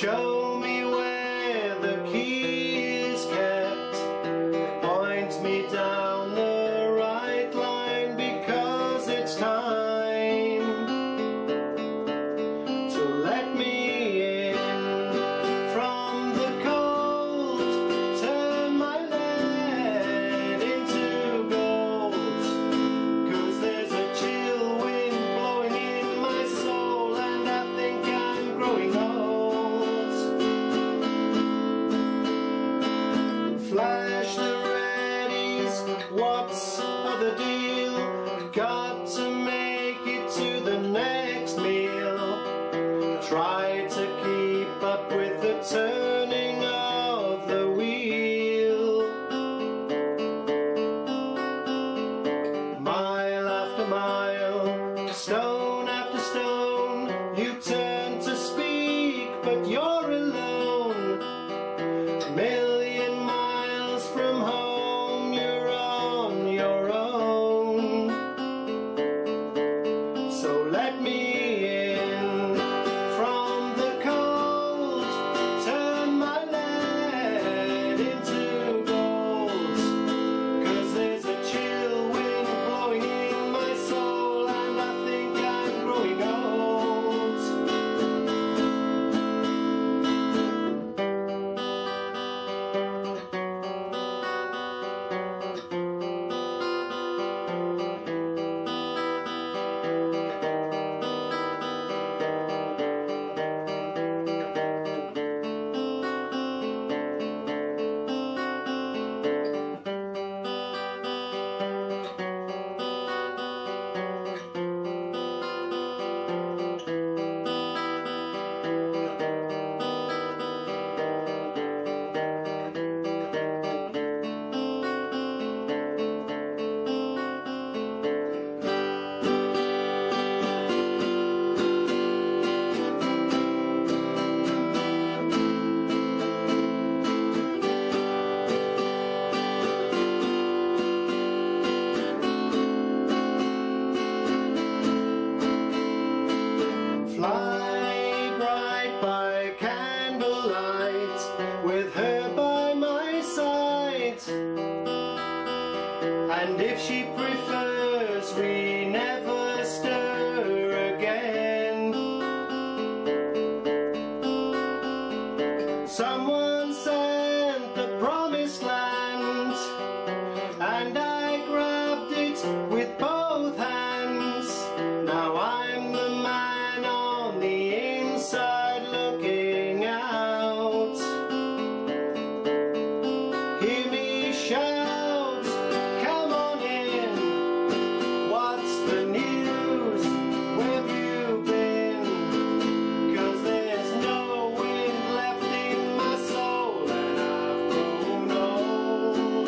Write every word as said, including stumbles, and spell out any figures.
show me where the key is kept, point me down the right line, because it's time to let me in from the cold, turn my lead into gold, 'cause there's a chill wind blowing in my soul, and I think I'm growing old. Flash the readies, what's the deal? Got to make it to the next meal. Try to keep up with the turning of the wheel. Mile after mile, stone after stone, you turn to speak, but you're alone. Million miles from home, you're on your own. So let me in from the cold, turn my lead into gold, 'cause there's a chill wind blowing in my soul, and I think I'm growing old. Fly bright by candlelight, with her by my side, and if she prefers, we never stir again. Someone sent the promised land, and I grabbed it with both hands. Now I'm the man on the inside looking out. Hear me shout, come on in. What's the news? Where've you been? 'Cause there's no wind left in my soul, and I've grown old.